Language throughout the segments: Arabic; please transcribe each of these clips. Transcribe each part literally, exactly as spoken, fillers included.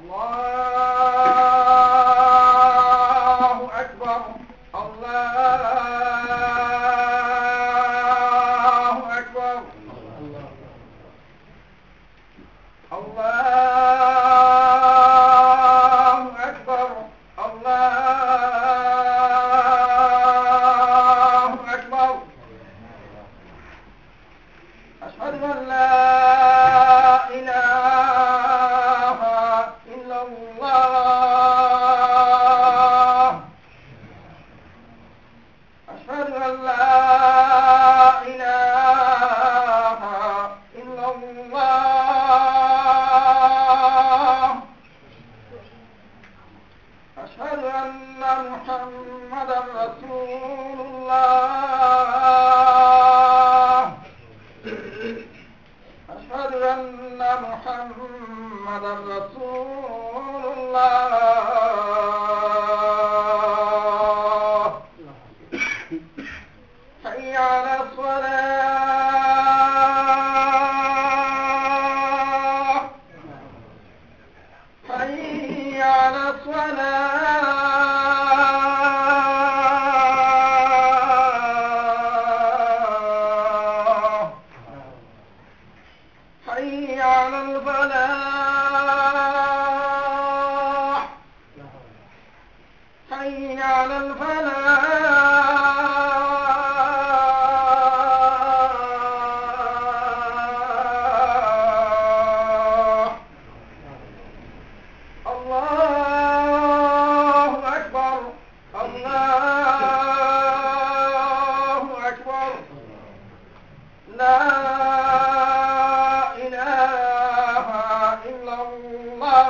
الله أكبر الله أكبر الله أكبر الله أكبر أشهد أن لا إله إلا الله أشهد أن لا إله إلا الله أشهد أن محمدا رسول الله أشهد أن محمدا رسول الله حي على الصلاة حي على الصلاة حي على الفلاح حي على الفلاح الله أكبر الله أكبر لا إله إلا الله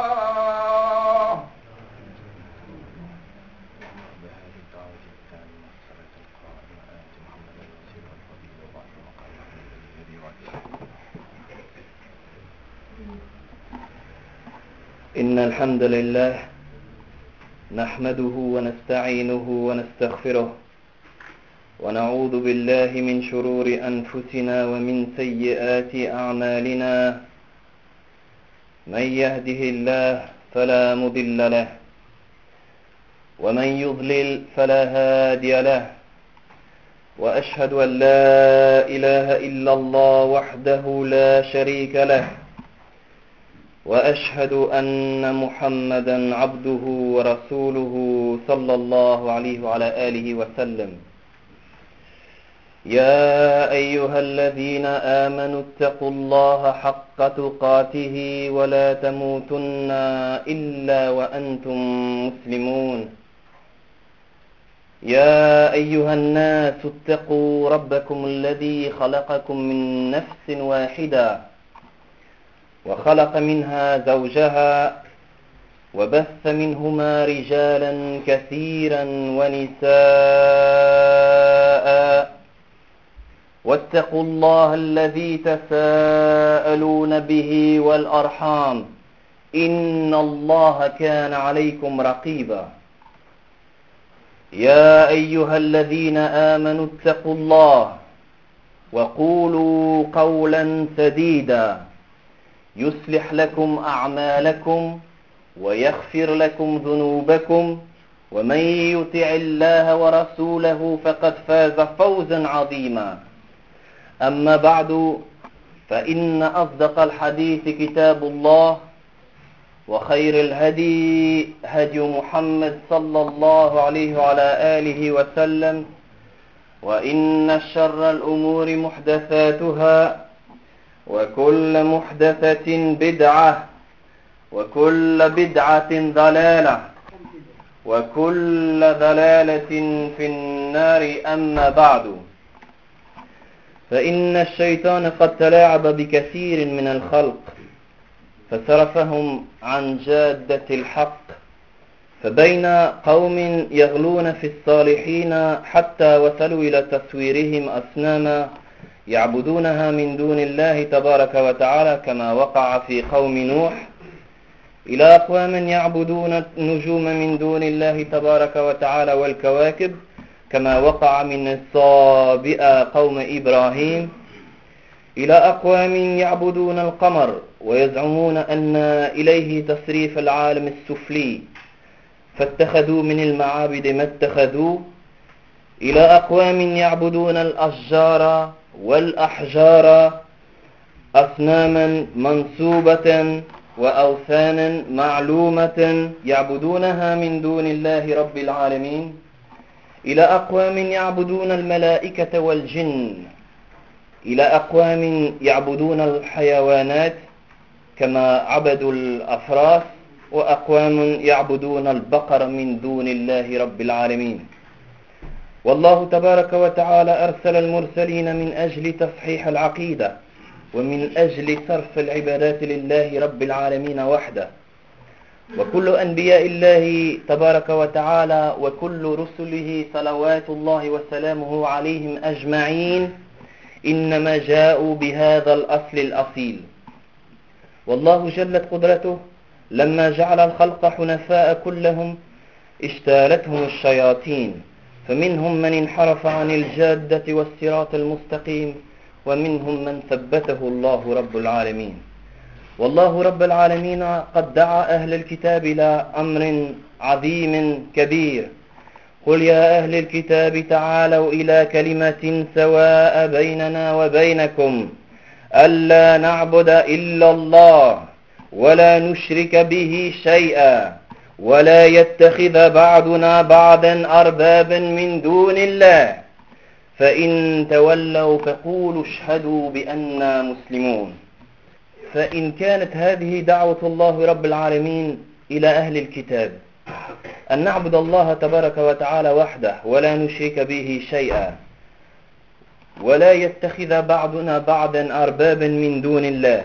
بهذه الدعوة التامة والصلاة القائمة آت محمدا الوسيلة والفضيلة وبعد مقام محمود الذي وعده. إن الحمد لله نحمده ونستعينه ونستغفره ونعوذ بالله من شرور أنفسنا ومن سيئات أعمالنا من يهده الله فلا مضل له ومن يضلل فلا هادي له وأشهد أن لا إله إلا الله وحده لا شريك له وأشهد أن محمدا عبده ورسوله صلى الله عليه وعلى آله وسلم. يا أيها الذين آمنوا اتقوا الله حق تقاته ولا تموتن إلا وأنتم مسلمون. يا أيها الناس اتقوا ربكم الذي خلقكم من نفس واحدة وخلق منها زوجها وبث منهما رجالا كثيرا ونساء واتقوا الله الذي تساءلون به والأرحام إن الله كان عليكم رقيبا. يا أيها الذين آمنوا اتقوا الله وقولوا قولا سديدا يصلح لكم أعمالكم ويغفر لكم ذنوبكم ومن يطع الله ورسوله فقد فاز فوزا عظيما. أما بعد فإن أصدق الحديث كتاب الله وخير الهدي هدي محمد صلى الله عليه وعلى آله وسلم وإن شر الأمور محدثاتها وكل محدثة بدعة وكل بدعة ضلالة وكل ضلالة في النار. أما بعد فإن الشيطان قد تلاعب بكثير من الخلق فصرفهم عن جادة الحق فبين قوم يغلون في الصالحين حتى وصلوا إلى تصويرهم أصناما يعبدونها من دون الله تبارك وتعالى كما وقع في قوم نوح إلى أقوام يعبدون النجوم من دون الله تبارك وتعالى والكواكب كما وقع من الصابئة قوم إبراهيم إلى أقوام يعبدون القمر ويزعمون أن إليه تصريف العالم السفلي، فاتخذوا من المعابد ما اتخذوا، إلى أقوام يعبدون الأشجار والأحجار أصناما منصوبة وأوثانا معلومة يعبدونها من دون الله رب العالمين، إلى أقوام يعبدون الملائكة والجن، إلى أقوام يعبدون الحيوانات كما عبدوا الأفراس، وأقوام يعبدون البقر من دون الله رب العالمين. والله تبارك وتعالى أرسل المرسلين من أجل تصحيح العقيدة ومن أجل صرف العبادات لله رب العالمين وحده. وكل أنبياء الله تبارك وتعالى وكل رسله صلوات الله وسلامه عليهم أجمعين إنما جاءوا بهذا الأصل الأصيل. والله جلت قدرته لما جعل الخلق حنفاء كلهم اشتالتهم الشياطين، فمنهم من انحرف عن الجادة والصراط المستقيم، ومنهم من ثبته الله رب العالمين. والله رب العالمين قد دعا أهل الكتاب إلى أمر عظيم كبير: قل يا أهل الكتاب تعالوا إلى كلمة سواء بيننا وبينكم ألا نعبد إلا الله ولا نشرك به شيئا ولا يتخذ بعضنا بعضا أربابا من دون الله فإن تولوا فقولوا اشهدوا بأننا مسلمون. فإن كانت هذه دعوة الله رب العالمين إلى أهل الكتاب أن نعبد الله تبارك وتعالى وحده ولا نشرك به شيئا ولا يتخذ بعضنا بعضا أربابا من دون الله،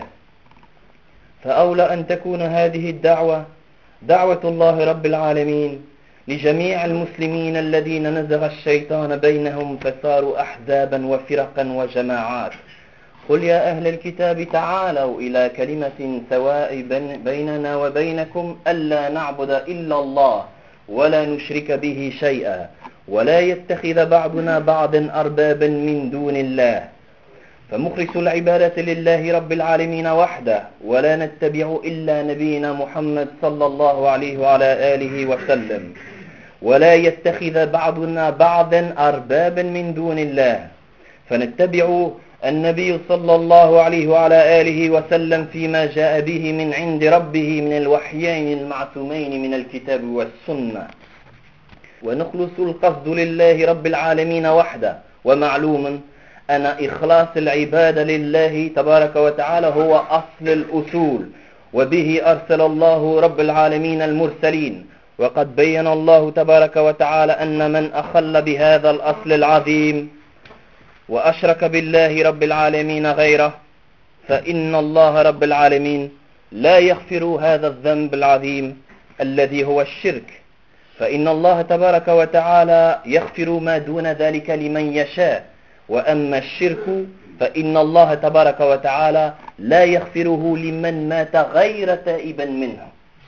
فأولى أن تكون هذه الدعوة دعوة الله رب العالمين لجميع المسلمين الذين نزغ الشيطان بينهم فصاروا أحزابا وفرقا وجماعات. قل يا أهل الكتاب تعالوا إلى كلمة سواء بيننا وبينكم ألا نعبد إلا الله ولا نشرك به شيئا ولا يتخذ بعضنا بعضا أربابا من دون الله، فمخلص العبادة لله رب العالمين وحده، ولا نتبع إلا نبينا محمد صلى الله عليه وعلى آله وسلم، ولا يتخذ بعضنا بعضا أربابا من دون الله، فنتبع النبي صلى الله عليه وعلى آله وسلم فيما جاء به من عند ربه من الوحيين المعصومين من الكتاب والسنة، ونخلص القصد لله رب العالمين وحده. ومعلوم أن إخلاص العبادة لله تبارك وتعالى هو أصل الأصول، وبه أرسل الله رب العالمين المرسلين. وقد بين الله تبارك وتعالى أن من أخل بهذا الأصل العظيم وأشرك بالله رب العالمين غيره فإن الله رب العالمين لا يغفر هذا الذنب العظيم الذي هو الشرك، فإن الله تبارك وتعالى يغفر ما دون ذلك لمن يشاء، وأما الشرك فإن الله تبارك وتعالى لا يغفره لمن مات غير تائبا منه،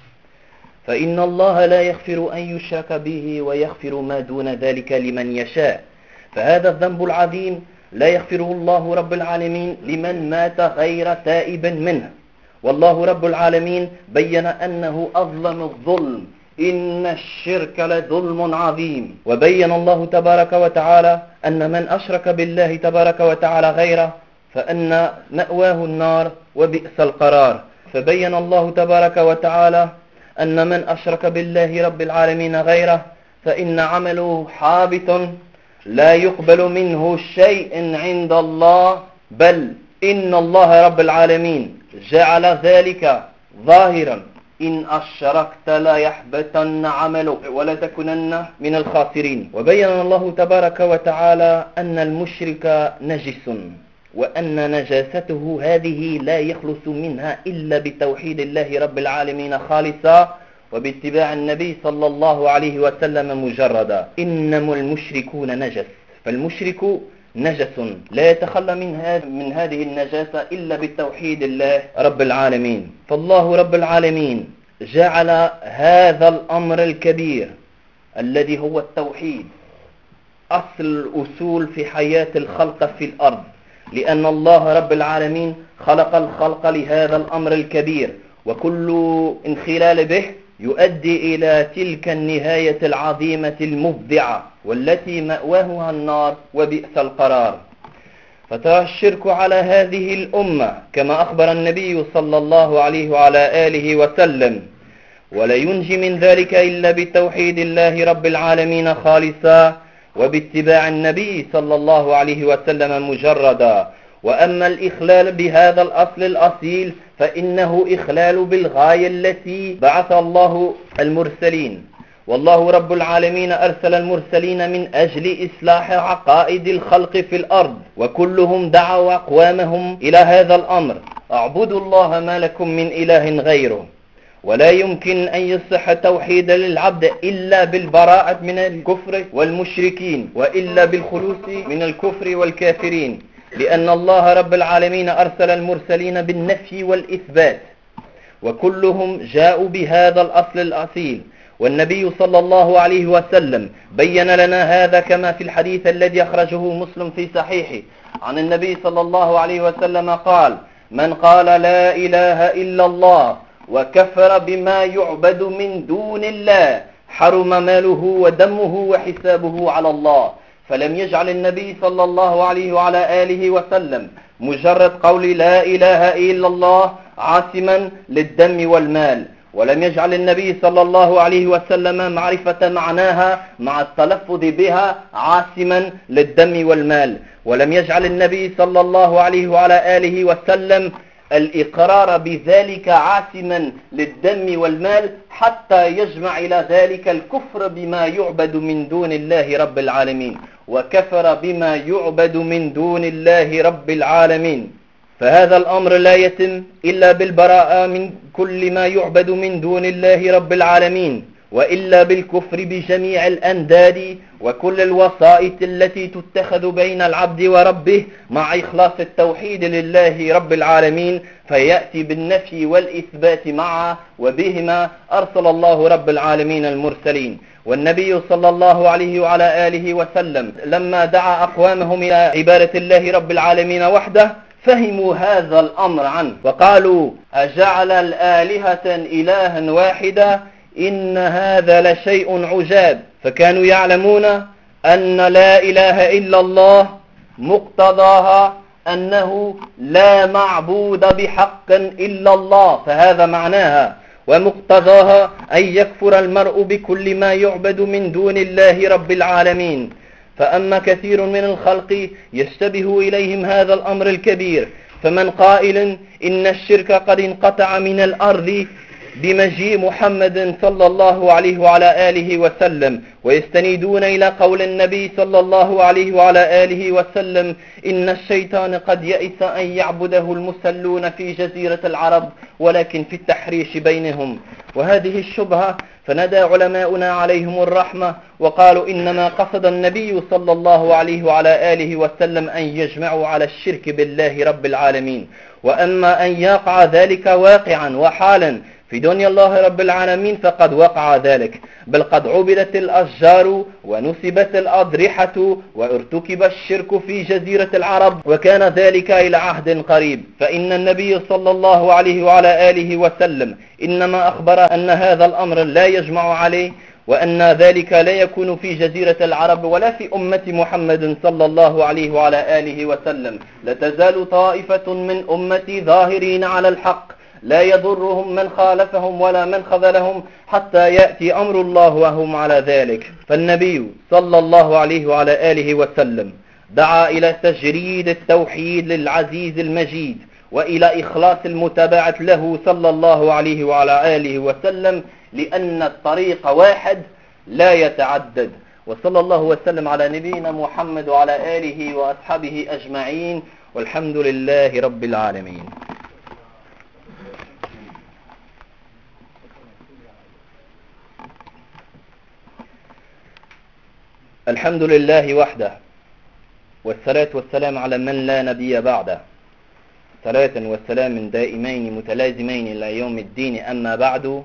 فإن الله لا يغفر أن يشرك به ويغفر ما دون ذلك لمن يشاء. فهذا الذنب العظيم لا يغفره الله رب العالمين لمن مات غير تائبا منه. والله رب العالمين بين أنه أظلم الظلم، إن الشرك لظلم عظيم. وبين الله تبارك وتعالى أن من أشرك بالله تبارك وتعالى غيره فأن مأواه النار وبئس القرار. فبين الله تبارك وتعالى أن من أشرك بالله رب العالمين غيره فإن عمله حابط لا يقبل منه شيء عند الله، بل إن الله رب العالمين جعل ذلك ظاهرا: إن أشركت لا يحبطن عملك ولا تكونن من الخاسرين. وبين الله تبارك وتعالى أن المشرك نجس، وأن نجاسته هذه لا يخلص منها إلا بتوحيد الله رب العالمين خالصا وباتباع النبي صلى الله عليه وسلم مجردا. إنما المشركون نجس، فالمشرك نجس لا يتخلى من, من هذه النجاسة إلا بالتوحيد الله رب العالمين. فالله رب العالمين جعل هذا الأمر الكبير الذي هو التوحيد أصل الأصول في حياة الخلق في الأرض، لأن الله رب العالمين خلق الخلق لهذا الأمر الكبير، وكل انخلال به يؤدي إلى تلك النهاية العظيمة المفزعة والتي مأواها النار وبئس القرار. فترى الشرك على هذه الأمة كما أخبر النبي صلى الله عليه وعلى آله وسلم، ولا ينجي من ذلك إلا بتوحيد الله رب العالمين خالصا وباتباع النبي صلى الله عليه وسلم مجردا. وأما الإخلال بهذا الأصل الأصيل فإنه إخلال بالغاية التي بعث الله المرسلين، والله رب العالمين أرسل المرسلين من أجل إصلاح عقائد الخلق في الأرض، وكلهم دعوا أقوامهم إلى هذا الأمر: اعبدوا الله ما لكم من إله غيره. ولا يمكن أن يصح توحيد للعبد إلا بالبراءة من الكفر والمشركين، وإلا بالخلوص من الكفر والكافرين، لأن الله رب العالمين أرسل المرسلين بالنفي والإثبات، وكلهم جاءوا بهذا الأصل الأصيل. والنبي صلى الله عليه وسلم بين لنا هذا كما في الحديث الذي أخرجه مسلم في صحيحه عن النبي صلى الله عليه وسلم قال: من قال لا إله إلا الله وكفر بما يعبد من دون الله حرم ماله ودمه وحسابه على الله. فلم يجعل النبي صلى الله عليه وعلى آله وسلم مجرد قول لا إله إلا الله عاصما للدم والمال، ولم يجعل النبي صلى الله عليه وسلم معرفة معناها مع التلفظ بها عاصما للدم والمال، ولم يجعل النبي صلى الله عليه وعلى آله وسلم الإقرار بذلك عاصما للدم والمال حتى يجمع إلى ذلك الكفر بما يعبد من دون الله رب العالمين، وكفر بما يعبد من دون الله رب العالمين. فهذا الأمر لا يتم إلا بالبراءة من كل ما يعبد من دون الله رب العالمين، وإلا بالكفر بجميع الأنداد وكل الوسائط التي تتخذ بين العبد وربه مع إخلاص التوحيد لله رب العالمين، فيأتي بالنفي والإثبات معا، وبهما أرسل الله رب العالمين المرسلين. والنبي صلى الله عليه وعلى آله وسلم لما دعا أقوامهم إلى عبادة الله رب العالمين وحده فهموا هذا الأمر عنه وقالوا: أجعل الآلهة إلها واحدا إن هذا لشيء عجاب. فكانوا يعلمون أن لا إله إلا الله مقتضاها أنه لا معبود بحق إلا الله، فهذا معناها، ومقتضاها أن يكفر المرء بكل ما يعبد من دون الله رب العالمين. فأما كثير من الخلق يشتبه إليهم هذا الأمر الكبير، فمن قائل إن الشرك قد انقطع من الأرض بمجيء محمد صلى الله عليه وعلى آله وسلم، ويستندون إلى قول النبي صلى الله عليه وعلى آله وسلم: إن الشيطان قد يئس أن يعبده المسلون في جزيرة العرب ولكن في التحريش بينهم. وهذه الشبهة فندى علماؤنا عليهم الرحمة وقالوا: إنما قصد النبي صلى الله عليه وعلى آله وسلم أن يجمعوا على الشرك بالله رب العالمين. وأما أن يقع ذلك واقعا وحالا في دنيا الله رب العالمين فقد وقع ذلك، بل قد عبدت الأشجار ونسبت الأضرحة وارتكب الشرك في جزيرة العرب، وكان ذلك إلى عهد قريب. فإن النبي صلى الله عليه وعلى آله وسلم إنما أخبر أن هذا الأمر لا يجمع عليه، وأن ذلك لا يكون في جزيرة العرب ولا في أمة محمد صلى الله عليه وعلى آله وسلم. لتزال طائفة من أمتي ظاهرين على الحق لا يضرهم من خالفهم ولا من خذلهم حتى يأتي أمر الله وهم على ذلك. فالنبي صلى الله عليه وعلى آله وسلم دعا إلى تجريد التوحيد للعزيز المجيد، وإلى إخلاص المتابعة له صلى الله عليه وعلى آله وسلم، لأن الطريق واحد لا يتعدد. وصلى الله وسلم على نبينا محمد وعلى آله وأصحابه أجمعين، والحمد لله رب العالمين. الحمد لله وحده، والصلاة والسلام على من لا نبي بعده، صلاة والسلام دائمين متلازمين إلى يوم الدين. أما بعد.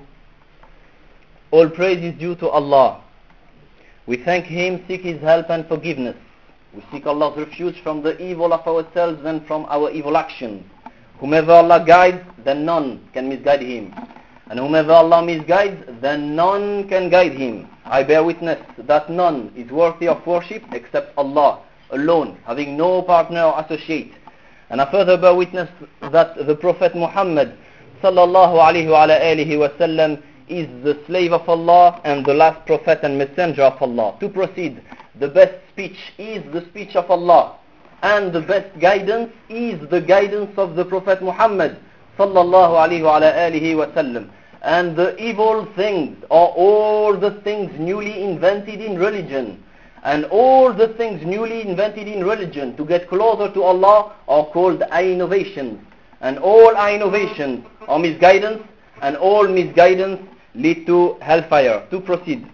All praise is due to Allah. We thank Him, seek His help and forgiveness. We seek Allah's refuge from the evil of ourselves and from our evil actions. Whomever Allah guides, then none can misguide him. And whomever Allah misguides, then none can guide him. I bear witness that none is worthy of worship except Allah alone, having no partner or associate. And I further bear witness that the Prophet Muhammad sallallahu alayhi wa alihi wa sallam is the slave of Allah and the last prophet and messenger of Allah. To proceed, the best speech is the speech of Allah, and the best guidance is the guidance of the Prophet Muhammad sallallahu alayhi wa alihi wa sallam. And the evil things are all the things newly invented in religion. And all the things newly invented in religion to get closer to Allah are called innovations. And all innovations are misguidance, and all misguidance lead to hellfire. To proceed,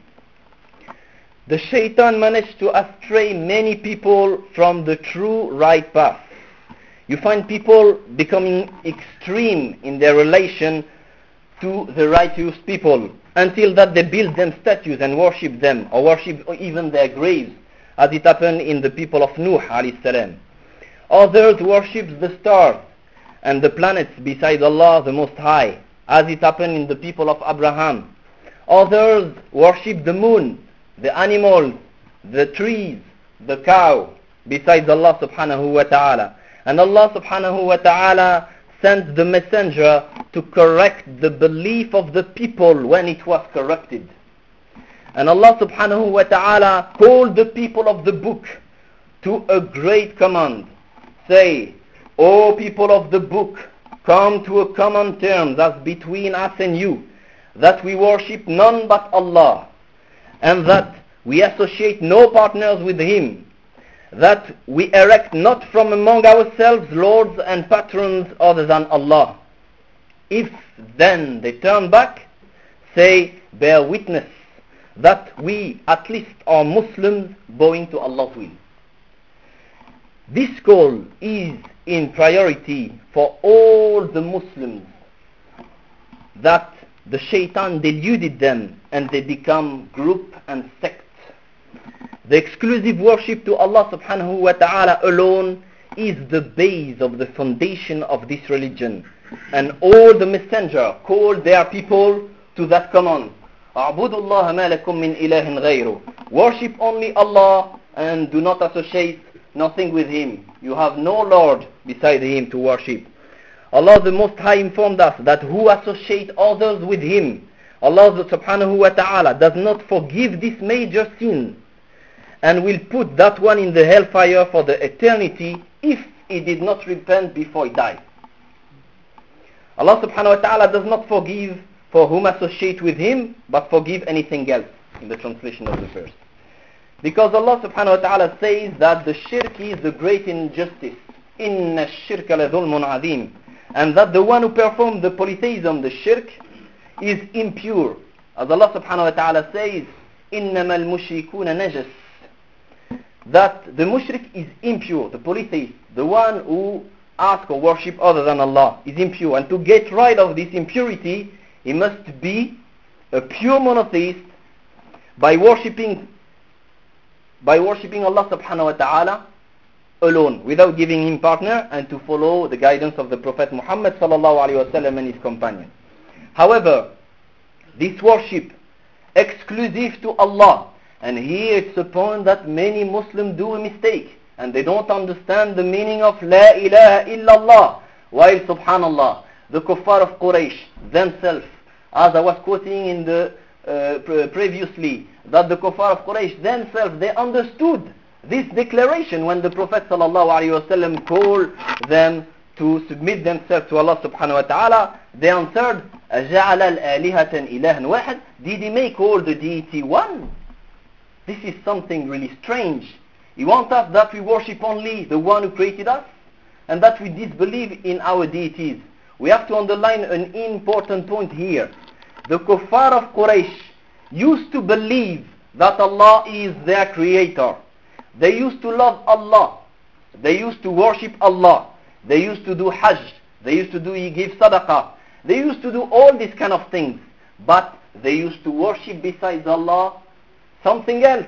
the shaitan managed to astray many people from the true right path. You find people becoming extreme in their relation to the righteous people, until that they build them statues and worship them, or worship even their graves, as it happened in the people of Nuh alayhi salam. Others worship the stars and the planets beside Allah the Most High, as it happened in the people of Abraham. Others worship the moon, the animals, the trees, the cow, besides Allah subhanahu wa ta'ala. And Allah subhanahu wa ta'ala sent the messenger to correct the belief of the people when it was corrupted. And Allah subhanahu wa ta'ala called the people of the book to a great command. Say, O people of the book, come to a common terms as between us and you, that we worship none but Allah, and that we associate no partners with Him, that we erect not from among ourselves lords and patrons other than Allah. If then they turn back, say, bear witness that we at least are Muslims bowing to Allah's will. This call is in priority for all the Muslims, that the shaitan deluded them and they become group and sect. The exclusive worship to Allah subhanahu wa ta'ala alone is the base of the foundation of this religion. And all the messenger called their people to that command. أَعْبُدُوا اللَّهَ مَا لَكُم مِّنْ إِلَهٍ غَيْرُهُ. Worship only Allah and do not associate nothing with Him. You have no Lord beside Him to worship. Allah the Most High informed us that who associate others with Him, Allah subhanahu wa ta'ala does not forgive this major sin, and will put that one in the hellfire for the eternity if he did not repent before he died. Allah subhanahu wa ta'ala does not forgive for whom associate with him, but forgive anything else, in the translation of the verse. Because Allah subhanahu wa ta'ala says that the shirk is the great injustice. Inna ash-shirka la dhulmun azim. And that the one who performs the polytheism, the shirk, is impure. As Allah subhanahu wa ta'ala says, إِنَّمَا الْمُشْرِكُونَ نَجَسٌ. That the mushrik is impure, the polytheist, the one who asks or worship other than Allah, is impure. And to get rid of this impurity, he must be a pure monotheist by worshipping by worshipping Allah subhanahu wa ta'ala alone, without giving him partner, and to follow the guidance of the Prophet Muhammad sallallahu alaihi wasallam and his companions. However, this worship exclusive to Allah, and here it's a point that many Muslims do a mistake, and they don't understand the meaning of La ilaha illallah, while subhanallah, the kuffar of Quraysh themselves, as I was quoting in the uh, pre- previously, that the kuffar of Quraysh themselves, they understood this declaration when the Prophet sallallahu alaihi wasallam called them to submit themselves to Allah subhanahu wa ta'ala. They answered, أَجَعَلَ الْآلِهَةً إِلَهًا وَاحِدًا. Did he make all the deity one? This is something really strange. He wants us that we worship only the one who created us, and that we disbelieve in our deities. We have to underline an important point here. The kuffar of Quraysh used to believe that Allah is their creator. They used to love Allah. They used to worship Allah. They used to do hajj. They used to do give sadaqah. They used to do all these kind of things. But they used to worship besides Allah something else.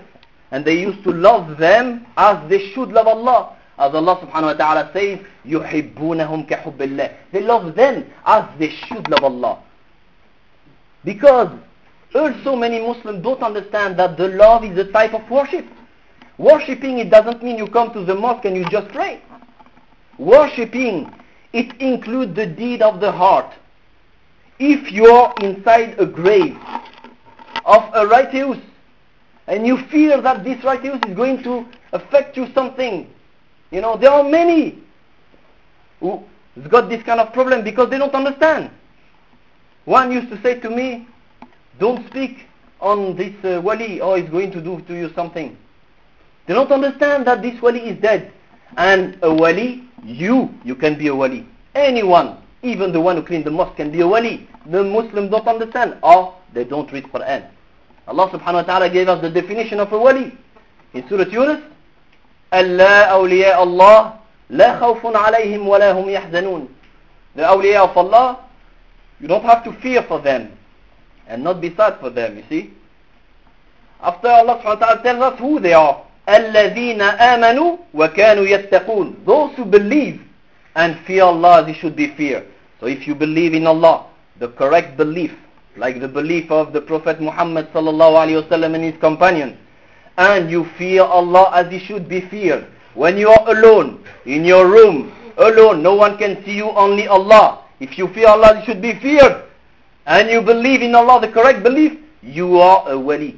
And they used to love them as they should love Allah. As Allah subhanahu wa ta'ala says, يُحِبُّونَهُمْ كَحُبِّ اللَّهِ. They love them as they should love Allah. Because also many Muslims don't understand that the love is a type of worship. Worshipping, it doesn't mean you come to the mosque and you just pray. Worshipping, it includes the deed of the heart. If you're inside a grave of a righteous and you fear that this righteous is going to affect you something, you know, there are many who's got this kind of problem because they don't understand. One used to say to me, don't speak on this uh, wali or he's going to do to you something. They don't understand that this wali is dead. And a wali, you, you can be a wali. Anyone, even the one who cleaned the mosque can be a wali. The Muslims don't understand or they don't read Quran. Allah subhanahu wa ta'ala gave us the definition of a wali. In Surah Yunus, أَلَّا أَوْلِيَاءَ اللَّهِ لَا خَوْفٌ عَلَيْهِمْ وَلَا هُمْ يَحْزَنُونَ. The awliya of Allah, you don't have to fear for them and not be sad for them, you see. After Allah subhanahu wa ta'ala tells us who they are. الَّذِينَ آمَنُوا وَكَانُوا يَتَّقُونَ. Those who believe and fear Allah, they should be feared. So if you believe in Allah, the correct belief, like the belief of the Prophet Muhammad sallallahu alaihi wasallam and his companions, and you fear Allah as he should be feared. When you are alone, in your room, alone, no one can see you, only Allah. If you fear Allah, you should be feared. And you believe in Allah, the correct belief, you are a wali.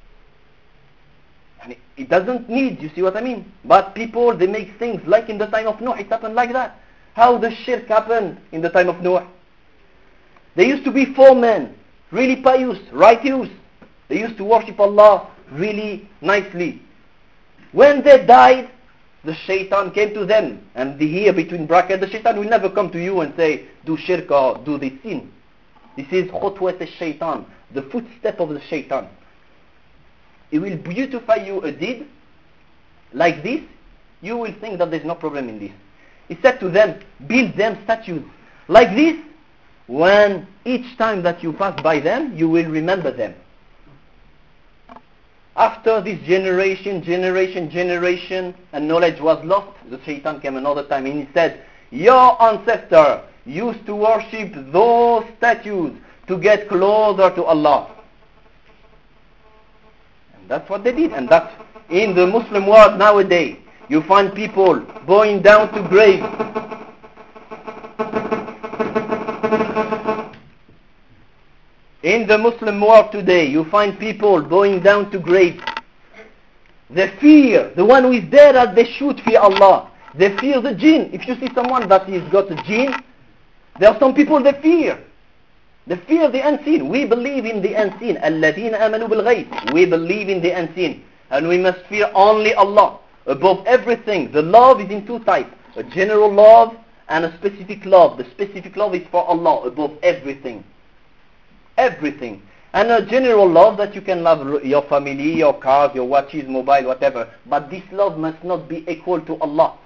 And it, it doesn't need, you see what I mean? But people, they make things like in the time of Noah, it happened like that. How the shirk happened in the time of Noah. There used to be four men, really pious, righteous. They used to worship Allah really nicely. When they died, the shaitan came to them. And the here between brackets, the shaitan will never come to you and say, do shirk or do this sin. This is khutwat al-shaitan, the footstep of the shaitan. It will beautify you a deed like this. You will think that there's no problem in this. He said to them, build them statues like this. When each time that you pass by them, you will remember them. After this generation, generation, generation, and knowledge was lost, the shaitan came another time and he said, your ancestor used to worship those statues to get closer to Allah. And that's what they did. And that's in the Muslim world nowadays. You find people going down to graves. In the Muslim world today, you find people going down to graves. They fear the one who is dead as they should fear Allah. They fear the jinn. If you see someone that has got a jinn, there are some people they fear. They fear the unseen. We believe in the unseen. الَّذِينَ آمَنُوا بِالْغَيْبِ. We believe in the unseen. And we must fear only Allah. Above everything, the love is in two types. A general love and a specific love. The specific love is for Allah above everything. Everything. And a general love that you can love your family, your cars, your watches, mobile, whatever. But this love must not be equal to Allah.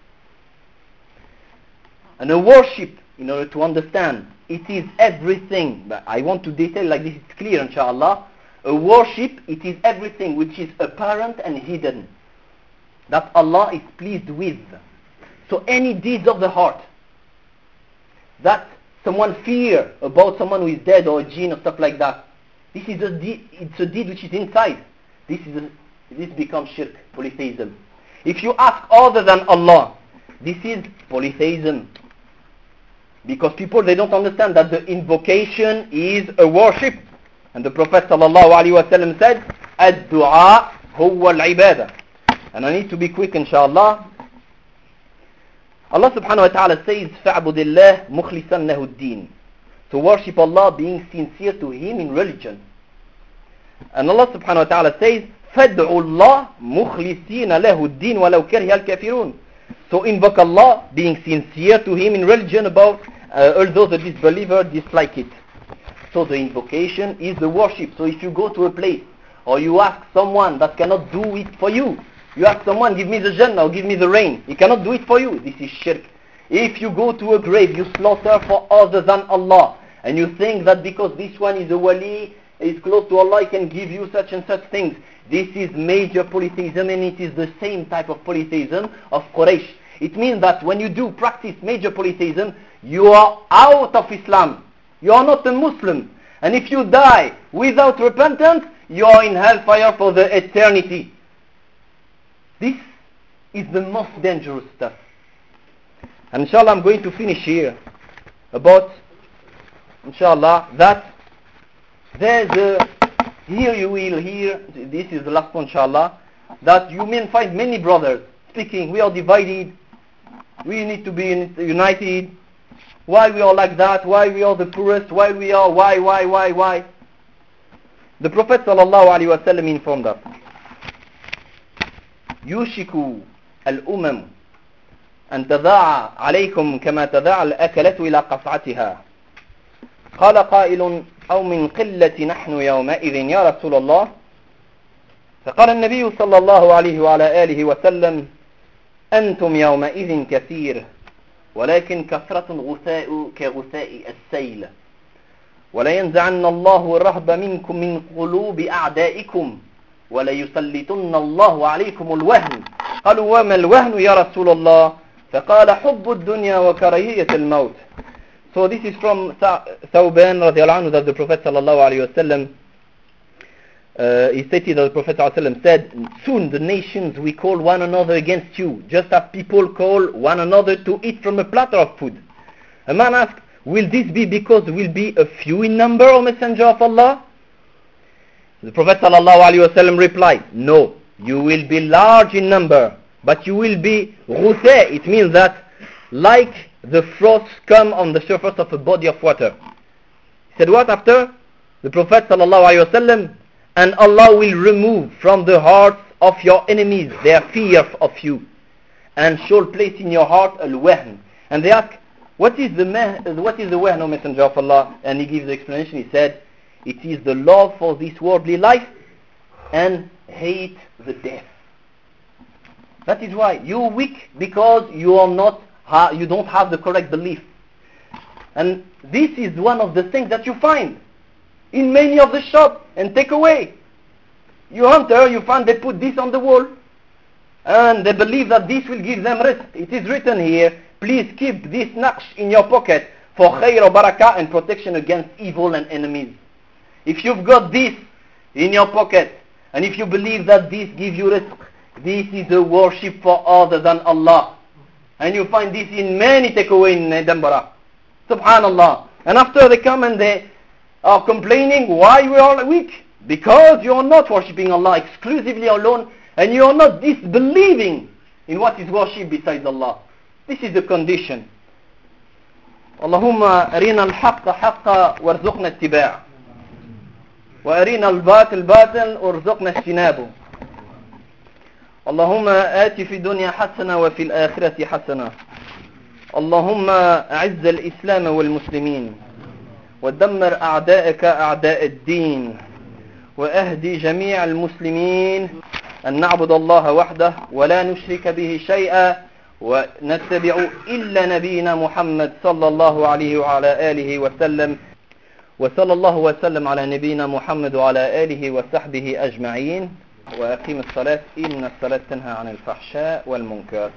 And a worship, in order to understand, it is everything. But I want to detail like this, it's clear inshallah. A worship, it is everything which is apparent and hidden, that Allah is pleased with. So any deeds of the heart, that someone fear about someone who is dead or a jinn or stuff like that, this is a deed, it's a deed which is inside. This is a, this becomes shirk, polytheism. If you ask other than Allah, this is polytheism. Because people, they don't understand that the invocation is a worship. And the Prophet sallallahu alaihi wasallam said, "Ad-du'a huwa al-ibadah." And I need to be quick, inshallah. Allah subhanahu wa ta'ala says, فَعْبُدِ اللَّهِ مُخْلِصًا لَهُ الدِّينِ. To worship Allah being sincere to Him in religion. And Allah subhanahu wa ta'ala says, فَادْعُوا اللَّهِ مُخْلِصِينَ لَهُ الدِّينِ وَلَوْ كَرِهَ الْكَافِرُونَ. So invoke Allah being sincere to Him in religion, about uh, although the disbeliever dislike it. So the invocation is the worship. So if you go to a place or you ask someone that cannot do it for you, you ask someone, give me the Jannah or give me the rain, he cannot do it for you. This is shirk. If you go to a grave, you slaughter for other than Allah, and you think that because this one is a wali, is close to Allah, He can give you such and such things. This is major polytheism, and it is the same type of polytheism of Quraysh. It means that when you do practice major polytheism, you are out of Islam. You are not a Muslim. And if you die without repentance, you are in hellfire for the eternity. This is the most dangerous stuff. And inshallah, I'm going to finish here about, inshallah, that there's a, here you will hear, this is the last one, inshallah, that you may find many brothers speaking, we are divided, we need to be united, why we are like that, why we are the poorest, why we are, why, why, why, why. The Prophet sallallahu alaihi wasallam informed us, يوشك الأمم أن تذاع عليكم كما تذاع الأكلة إلى قصعتها. قال قائل أو من قلة نحن يومئذ يا رسول الله. فقال النبي صلى الله عليه وعلى آله وسلم أنتم يومئذ كثير ولكن كثرة غثاء كغثاء السيل ولينزعن الله الرهب منكم من قلوب أعدائكم وليسلطن الله عليكم الوهن. قالوا وما الوهن يا رسول الله؟ فقال حب الدنيا وكراهية الموت. So this is from Thawban radiallahu anhu, that the Prophet sallallahu alayhi wa sallam, uh, he stated that the Prophet sallallahu alayhi wa sallam said, soon the nations will call one another against you, just as people call one another to eat from a platter of food. A man asked, will this be because we'll be a few in number, O Messenger of Allah? The Prophet sallallahu alayhi wa sallam replied, no, you will be large in number, but you will be ghutha. It means that like the frosts come on the surface of a body of water. He said what after? The Prophet sallallahu alayhi wa sallam, and Allah will remove from the hearts of your enemies their fear of you, and shall place in your heart al-wahn. And they ask, what is the mah- what is the wahn, O Messenger of Allah? And he gives the explanation. He said, it is the love for this worldly life and hate the death. That is why you're weak, because you are not ha- you don't have the correct belief. And this is one of the things that you find in many of the shops and take away. You enter, you find they put this on the wall, and they believe that this will give them rest. It is written here, please keep this naqsh in your pocket for khair or barakah and protection against evil and enemies. If you've got this in your pocket, and if you believe that this gives you rest, this is a worship for other than Allah. And you find this in many takeaway in Edinburgh. Subhanallah. And after they come and they are complaining why we are weak, because you are not worshipping Allah exclusively alone, and you are not disbelieving in what is worshipped besides Allah. This is the condition. Allahumma arina al-haqqa haqqa warzuqna ittiba' wa arina al-batil batil warzuqna ijtinabu. اللهم آت في الدنيا حسنة وفي الآخرة حسنة. اللهم أعز الإسلام والمسلمين ودمر أعداءك أعداء الدين وأهدي جميع المسلمين أن نعبد الله وحده ولا نشرك به شيئا ونتبع إلا نبينا محمد صلى الله عليه وعلى آله وسلم وصلى الله وسلم على نبينا محمد وعلى آله وصحبه أجمعين. وأقيم الصلاة إن الصلاة تنهى عن الفحشاء والمنكر.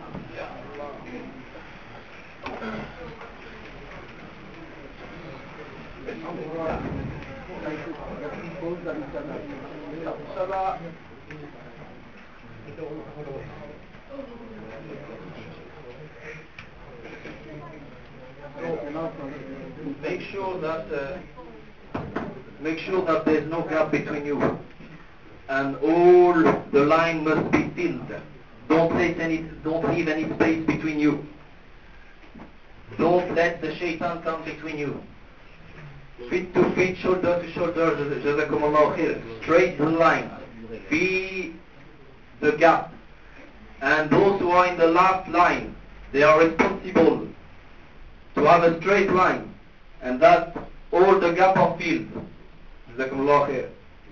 Make sure that uh, make sure that there is no gap between you. And all the line must be filled. Don't let any, don't leave any space between you. Don't let the shaitan come between you. Feet to feet, shoulder to shoulder, jazakumullah khair. Straight line. Fill the gap. And those who are in the last line, they are responsible to have a straight line. And that all the gap are filled. Jazakumullah khair.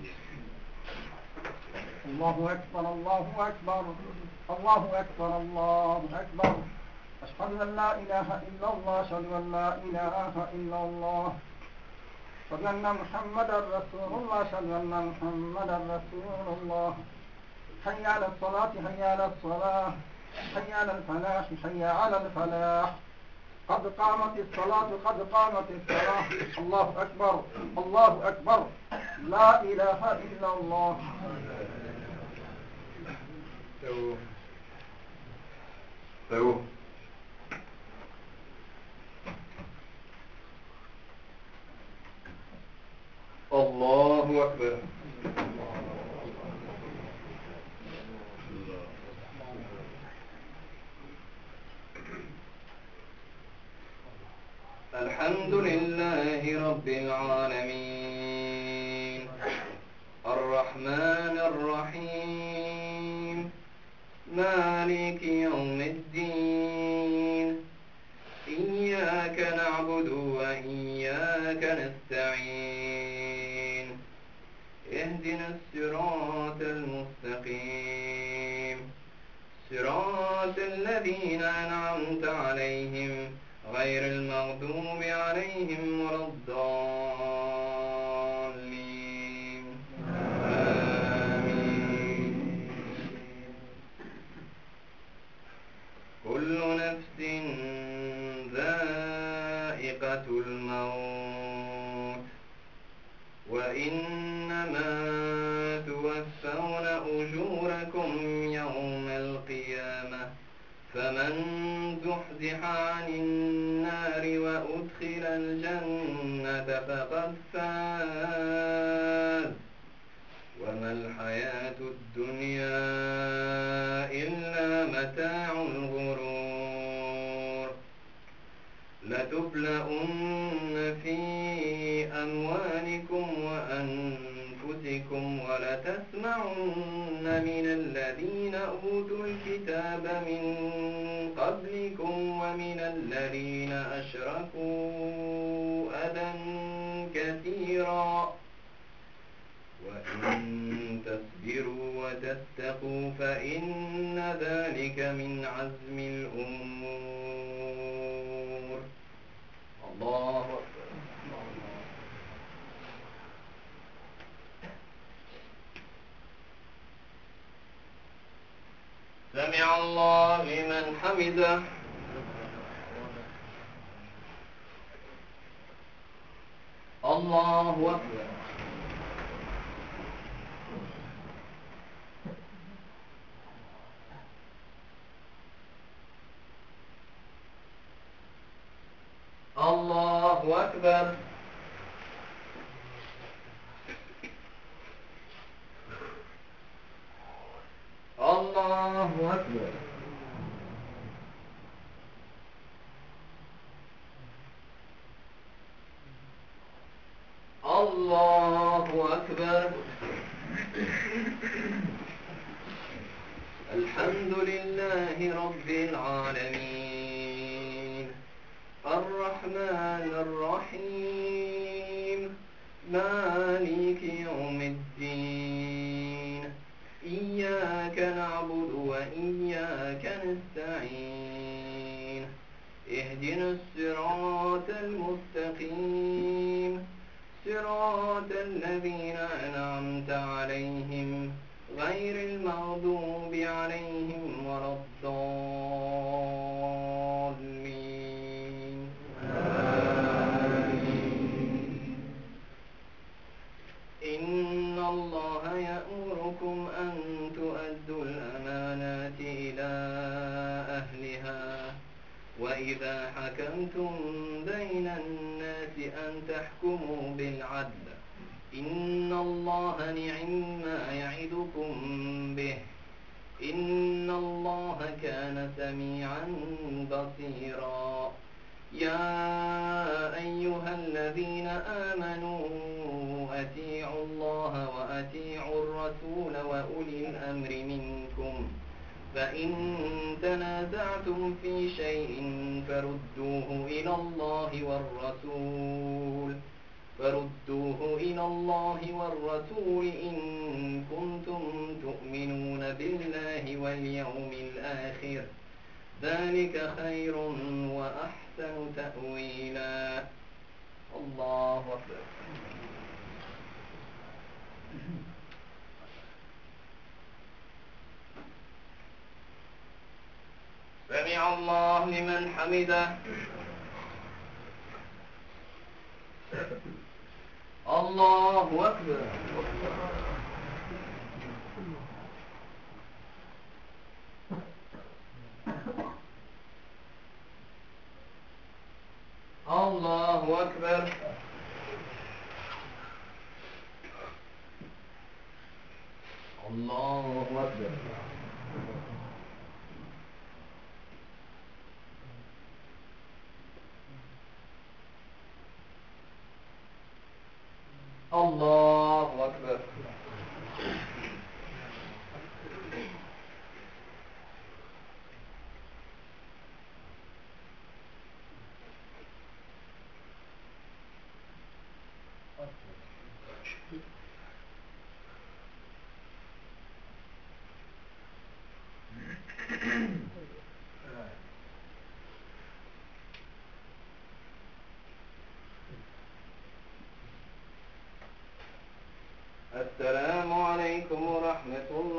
الله أكبر الله أكبر الله أكبر الله أكبر أشهد أن لا إله إلا الله أشهد أن لا إله إلا الله أشهد أن محمدا رسول الله أشهد أن محمدا رسول الله. حي على الصلاة حي على الصلاة حي على الفلاح حي على الفلاح. قد قامت الصلاة قد قامت الصلاة. الله أكبر الله أكبر. لا إله إلا الله. استووا استووا. الله أكبر. الحمد لله رب العالمين الرحمن الرحيم مالك يوم الدين إياك نعبد وإياك نستعين اهدنا الصراط المستقيم صراط الذين أنعمت عليهم غير المغضوب عليهم ولا الضالين آمين. كل نفس ذائقة الموت وإنما توفون أجوركم يوم القيامة فمن زحزح عن النار وأدخل الجنة فقد فاز وما الحياة الدنيا إلا متاع الغرور. لتبلؤن في أموالكم وأنفسكم ولتسمعن من الذين أوتوا الكتاب من قبلكم ومن الذين أشركوا أذى كثيرا وإن تصبروا وتتقوا فإن ذلك من عزم الأمور. الله أكبر. سمع الله لمن حمده. الله أكبر. الله أكبر. الله أكبر. الله أكبر. الحمد لله رب العالمين الرحمن الرحيم مالك يوم الدين إياك نعبد وإياك نستعين اهدنا الصراط المستقيم صراط الذين أنعمت عليهم غير المغضوب عليهم ولا الضالين آمين. إن الله يأمركم أن تؤدوا الأمانات إلى أهلها وإذا حكمتم بين الناس أن تحكموا بالعدل إن الله نعم ما يعظكم به إن الله كان سميعا بصيرا. يا أيها الذين آمنوا أطيعوا الله وأطيعوا الرسول وأولي الأمر منكم فإن تنازعتم في شيء فردوه إلى الله والرسول فردوه إلى الله والرسول إن كنتم تؤمنون بالله واليوم الآخر ذلك خير وأحسن تأويلا. الله أكبر. سمع الله لمن حمده. الله أكبر. الله أكبر. الله أكبر. الله أكبر. السلام عليكم ورحمة الله.